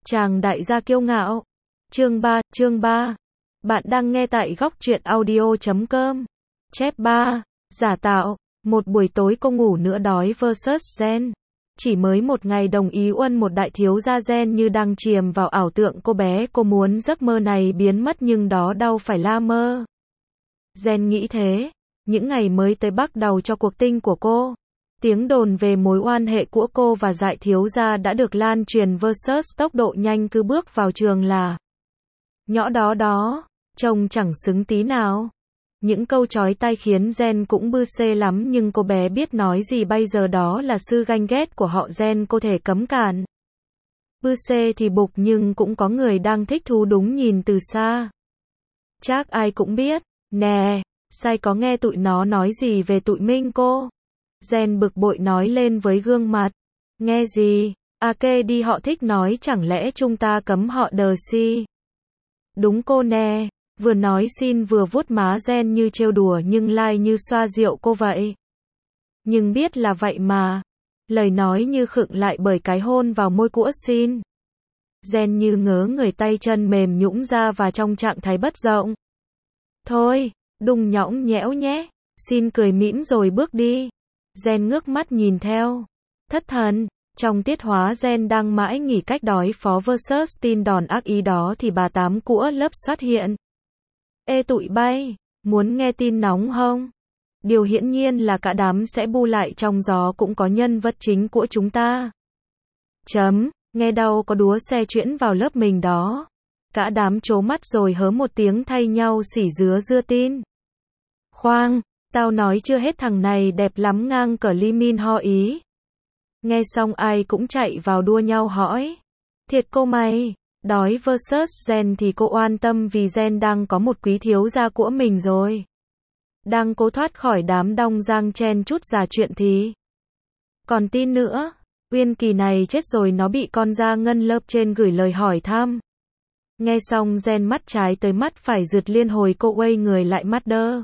Chàng đại gia kiêu ngạo. Chương 3. Bạn đang nghe tại góc truyện audio.com. Chép 3. Giả tạo. Một buổi tối cô ngủ nữa đói vs Gen. Chỉ mới một ngày đồng ý uân một đại thiếu gia Gen như đang chiêm vào ảo tượng cô bé, cô muốn giấc mơ này biến mất nhưng đó đâu phải là mơ. Gen nghĩ thế. Những ngày mới tới bắt đầu cho cuộc tình của cô. Tiếng đồn về mối quan hệ của cô và dại thiếu gia đã được lan truyền vs tốc độ nhanh, cứ bước vào trường là nhỏ đó, trông chẳng xứng tí nào. Những câu chói tai khiến Gen cũng bư xê lắm, nhưng cô bé biết nói gì bây giờ, đó là sự ganh ghét của họ Gen cô thể cấm cản. Bư xê thì bục nhưng cũng có người đang thích thú đúng nhìn từ xa. Chắc ai cũng biết, nè, sai có nghe tụi nó nói gì về tụi Minh cô. Gen bực bội nói lên với gương mặt. Nghe gì? À kê đi, họ thích nói chẳng lẽ chúng ta cấm họ đờ si. Đúng cô nè. Vừa nói xin vừa vuốt má Gen như trêu đùa nhưng lai như xoa dịu cô vậy. Nhưng biết là vậy mà. Lời nói như khựng lại bởi cái hôn vào môi của xin. Gen như ngớ người, tay chân mềm nhũn ra và trong trạng thái bất động. Thôi, đừng nhõng nhẽo nhé. Xin cười mỉm rồi bước đi. Gen ngước mắt nhìn theo. Thất thần. Trong tiết hóa Gen đang mãi nghĩ cách đối phó vs tin đòn ác ý đó thì bà tám của lớp xuất hiện. Ê tụi bay, muốn nghe tin nóng không? Điều hiển nhiên là cả đám sẽ bu lại, trong gió cũng có nhân vật chính của chúng ta. Nghe đâu có đúa xe chuyển vào lớp mình đó. Cả đám trố mắt rồi hớ một tiếng thay nhau xỉ dưa tin. Khoan, tao nói chưa hết, thằng này đẹp lắm ngang cỡ Lee Min Ho ý. Nghe xong ai cũng chạy vào đua nhau hỏi. Thiệt cô mày, đói vs Gen thì cô oan tâm vì Gen đang có một quý thiếu gia của mình rồi. Đang cố thoát khỏi đám đông giang chen chút giả chuyện thì. Còn tin nữa, Uyên Kỳ này chết rồi, nó bị con Gia Ngân lớp trên gửi lời hỏi thăm. Nghe xong Gen mắt trái tới mắt phải rượt liên hồi, cô quay người lại mắt đơ.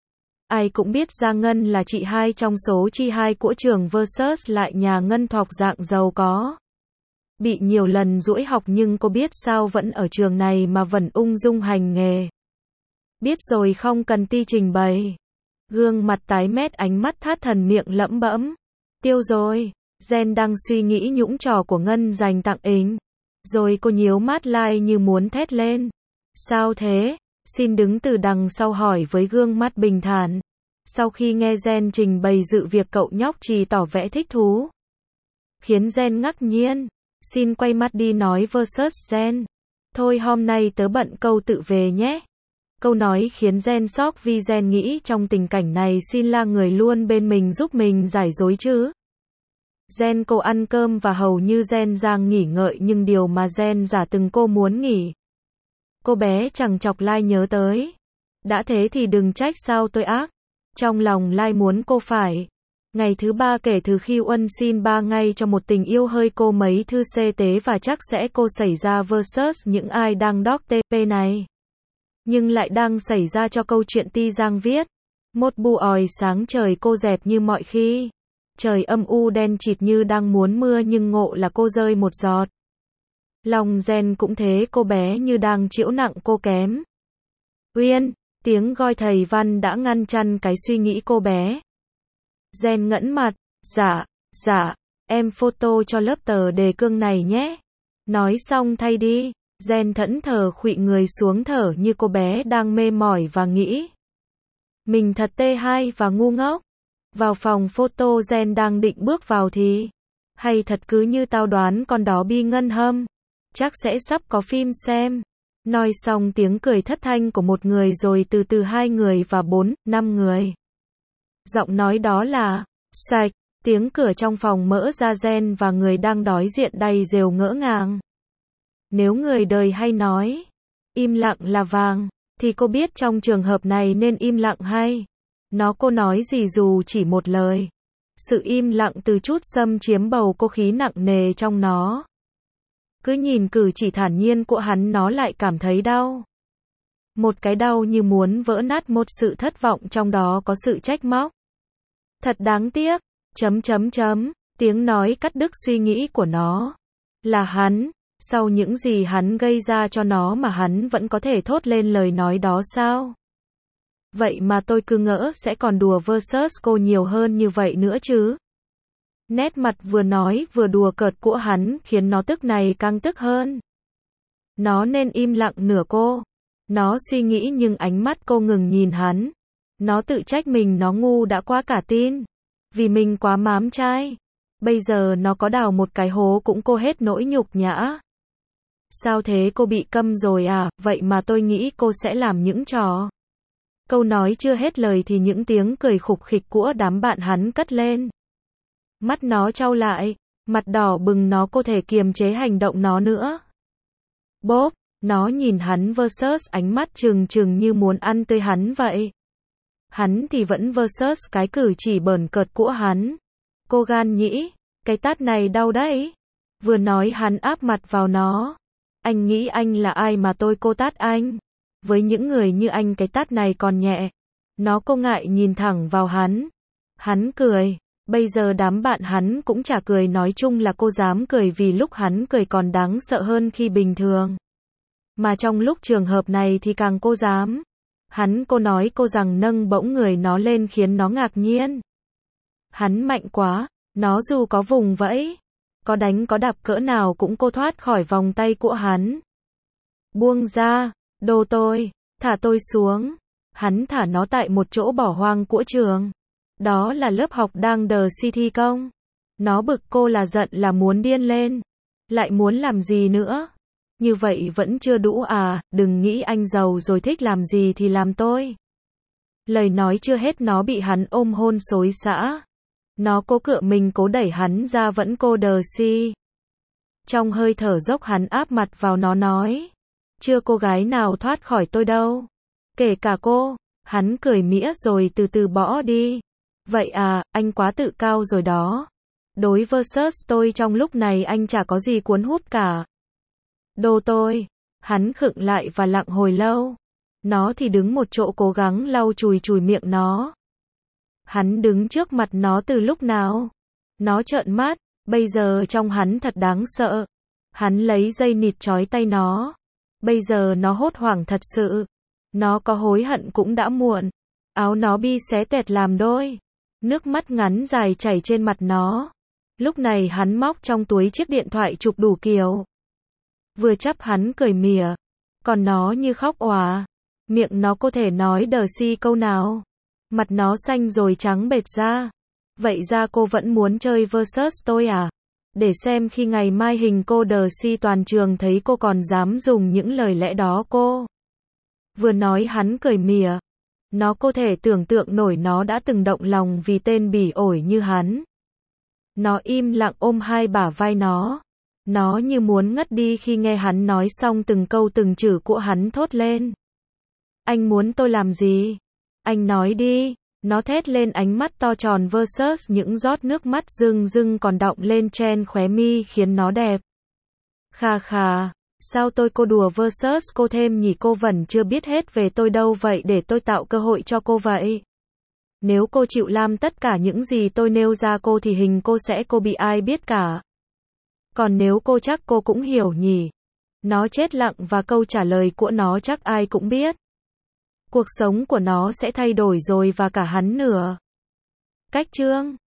Ai cũng biết Gia Ngân là chị hai trong số chi hai của trường vs lại nhà ngân thọc dạng giàu có. Bị nhiều lần giũi học nhưng cô biết sao vẫn ở trường này mà vẫn ung dung hành nghề. Biết rồi không cần ti trình bày. Gương mặt tái mét, ánh mắt thất thần, miệng lẩm bẩm. Tiêu rồi. Gen đang suy nghĩ nhũng trò của Ngân dành tặng ính. Rồi cô nhíu mắt lại như muốn thét lên. Sao thế? Xin đứng từ đằng sau hỏi với gương mắt bình thản. Sau khi nghe Gen trình bày sự việc, cậu nhóc chỉ tỏ vẻ thích thú. Khiến Gen ngạc nhiên. Xin quay mắt đi nói vs Gen. Thôi hôm nay tớ bận, câu tự về nhé. Câu nói khiến Gen sốc vì Gen nghĩ trong tình cảnh này Xin là người luôn bên mình giúp mình giải dối chứ. Gen cô ăn cơm và hầu như Gen đang nghỉ ngợi, nhưng điều mà Gen giả từng cô muốn nghỉ. Cô bé chẳng chọc lai nhớ tới. Đã thế thì đừng trách sao tôi ác. Trong lòng lai muốn cô phải. Ngày thứ 3 kể từ khi Uân xin 3 ngày cho một tình yêu hơi cô mấy thư xê tế và chắc sẽ cô xảy ra vs những ai đang đọc TP này. Nhưng lại đang xảy ra cho câu chuyện Ti Giang viết. Một buổi sáng trời cô dẹp như mọi khi. Trời âm u đen chịt như đang muốn mưa nhưng ngộ là cô rơi một giọt. Lòng Gen cũng thế, cô bé như đang chịu nặng cô kém. Uyên, tiếng gọi thầy Văn đã ngăn chặn cái suy nghĩ cô bé. Gen ngẩng mặt, dạ, em photo cho lớp tờ đề cương này nhé. Nói xong thay đi. Gen thẫn thờ khuỵu người xuống, thở như cô bé đang mê mỏi và nghĩ. Mình thật T2 và ngu ngốc. Vào phòng photo Gen đang định bước vào thì. Hay thật cứ như tao đoán, con đó Bi Ngân Hâm. Chắc sẽ sắp có phim xem. Nói xong tiếng cười thất thanh của một người, rồi từ từ 2 người và 4, 5 người. Giọng nói đó là sạch. Tiếng cửa trong phòng mở ra, Gen và người đang đối diện đầy rều ngỡ ngàng. Nếu người đời hay nói im lặng là vàng, thì cô biết trong trường hợp này nên im lặng hay. Cô nói gì dù chỉ một lời. Sự im lặng từ chút xâm chiếm bầu cô khí nặng nề trong nó. Cứ nhìn cử chỉ thản nhiên của hắn, nó lại cảm thấy đau. Một cái đau như muốn vỡ nát, một sự thất vọng trong đó có sự trách móc. Thật đáng tiếc. Tiếng nói cắt đứt suy nghĩ của nó. Là hắn. Sau những gì hắn gây ra cho nó mà hắn vẫn có thể thốt lên lời nói đó sao? Vậy mà tôi cứ ngỡ sẽ còn đùa versus cô nhiều hơn như vậy nữa chứ. Nét mặt vừa nói vừa đùa cợt của hắn khiến nó tức này càng tức hơn. Nó nên im lặng nửa cô. Nó suy nghĩ nhưng ánh mắt cô ngừng nhìn hắn. Nó tự trách mình nó ngu đã quá cả tin. Vì mình quá mám trai. Bây giờ nó có đào một cái hố cũng cô hết nỗi nhục nhã. Sao thế, cô bị câm rồi à? Vậy mà tôi nghĩ cô sẽ làm những trò. Câu nói chưa hết lời thì những tiếng cười khục khịch của đám bạn hắn cất lên. Mắt nó trao lại, mặt đỏ bừng, nó có thể kiềm chế hành động nó nữa. Bốp, nó nhìn hắn versus ánh mắt trừng trừng như muốn ăn tươi hắn vậy. Hắn thì vẫn versus cái cử chỉ bẩn cợt của hắn. Cô gan nhĩ, cái tát này đau đấy. Vừa nói hắn áp mặt vào nó. Anh nghĩ anh là ai mà cô tát anh? Với những người như anh cái tát này còn nhẹ. Nó cô ngại nhìn thẳng vào hắn. Hắn cười. Bây giờ đám bạn hắn cũng chả cười, nói chung là cô dám cười vì lúc hắn cười còn đáng sợ hơn khi bình thường. Mà trong lúc trường hợp này thì càng cô dám. Cô nói cô rằng nâng bỗng người nó lên khiến nó ngạc nhiên. Hắn mạnh quá, nó dù có vùng vẫy, có đánh có đạp cỡ nào cũng cô thoát khỏi vòng tay của hắn. Buông ra, đồ tôi, thả tôi xuống. Hắn thả nó tại một chỗ bỏ hoang của trường. Đó là lớp học đang đờ city công. Nó bực cô là giận là muốn điên lên. Lại muốn làm gì nữa? Như vậy vẫn chưa đủ à, đừng nghĩ anh giàu rồi thích làm gì thì làm tôi. Lời nói chưa hết nó bị hắn ôm hôn xối xả. Nó cố cựa mình cố đẩy hắn ra vẫn cô đờ si. Trong hơi thở dốc hắn áp mặt vào nó nói. Chưa cô gái nào thoát khỏi tôi đâu. Kể cả cô. Hắn cười mỉa rồi từ từ bỏ đi. Vậy à, anh quá tự cao rồi đó. Đối versus tôi trong lúc này anh chả có gì cuốn hút cả. Đồ tôi. Hắn khựng lại và lặng hồi lâu. Nó thì đứng một chỗ cố gắng lau chùi miệng nó. Hắn đứng trước mặt nó từ lúc nào? Nó trợn mắt, bây giờ trông hắn thật đáng sợ. Hắn lấy dây nịt trói tay nó. Bây giờ nó hốt hoảng thật sự. Nó có hối hận cũng đã muộn. Áo nó bị xé toẹt làm đôi. Nước mắt ngắn dài chảy trên mặt nó. Lúc này hắn móc trong túi chiếc điện thoại chụp đủ kiểu. Vừa chắp hắn cười mỉa. Còn nó như khóc òa. Miệng nó có thể nói đờ si câu nào. Mặt nó xanh rồi trắng bệch ra. Vậy ra cô vẫn muốn chơi versus tôi à? Để xem khi ngày mai hình cô đờ si toàn trường thấy cô còn dám dùng những lời lẽ đó cô. Vừa nói hắn cười mỉa. Nó có thể tưởng tượng nổi nó đã từng động lòng vì tên bỉ ổi như hắn. Nó im lặng ôm hai bả vai nó. Nó như muốn ngất đi khi nghe hắn nói xong từng câu từng chữ của hắn thốt lên. Anh muốn tôi làm gì? Anh nói đi. Nó thét lên, ánh mắt to tròn versus những giọt nước mắt rưng rưng còn đọng lên trên khóe mi khiến nó đẹp. Khà khà. Sao cô đùa versus cô thêm nhỉ, cô vẫn chưa biết hết về tôi đâu, vậy để tôi tạo cơ hội cho cô vậy. Nếu cô chịu làm tất cả những gì tôi nêu ra cô thì hình cô bị ai biết cả. Còn nếu cô chắc cô cũng hiểu nhỉ. Nó chết lặng và câu trả lời của nó chắc ai cũng biết. Cuộc sống của nó sẽ thay đổi rồi và cả hắn nữa. Cách chương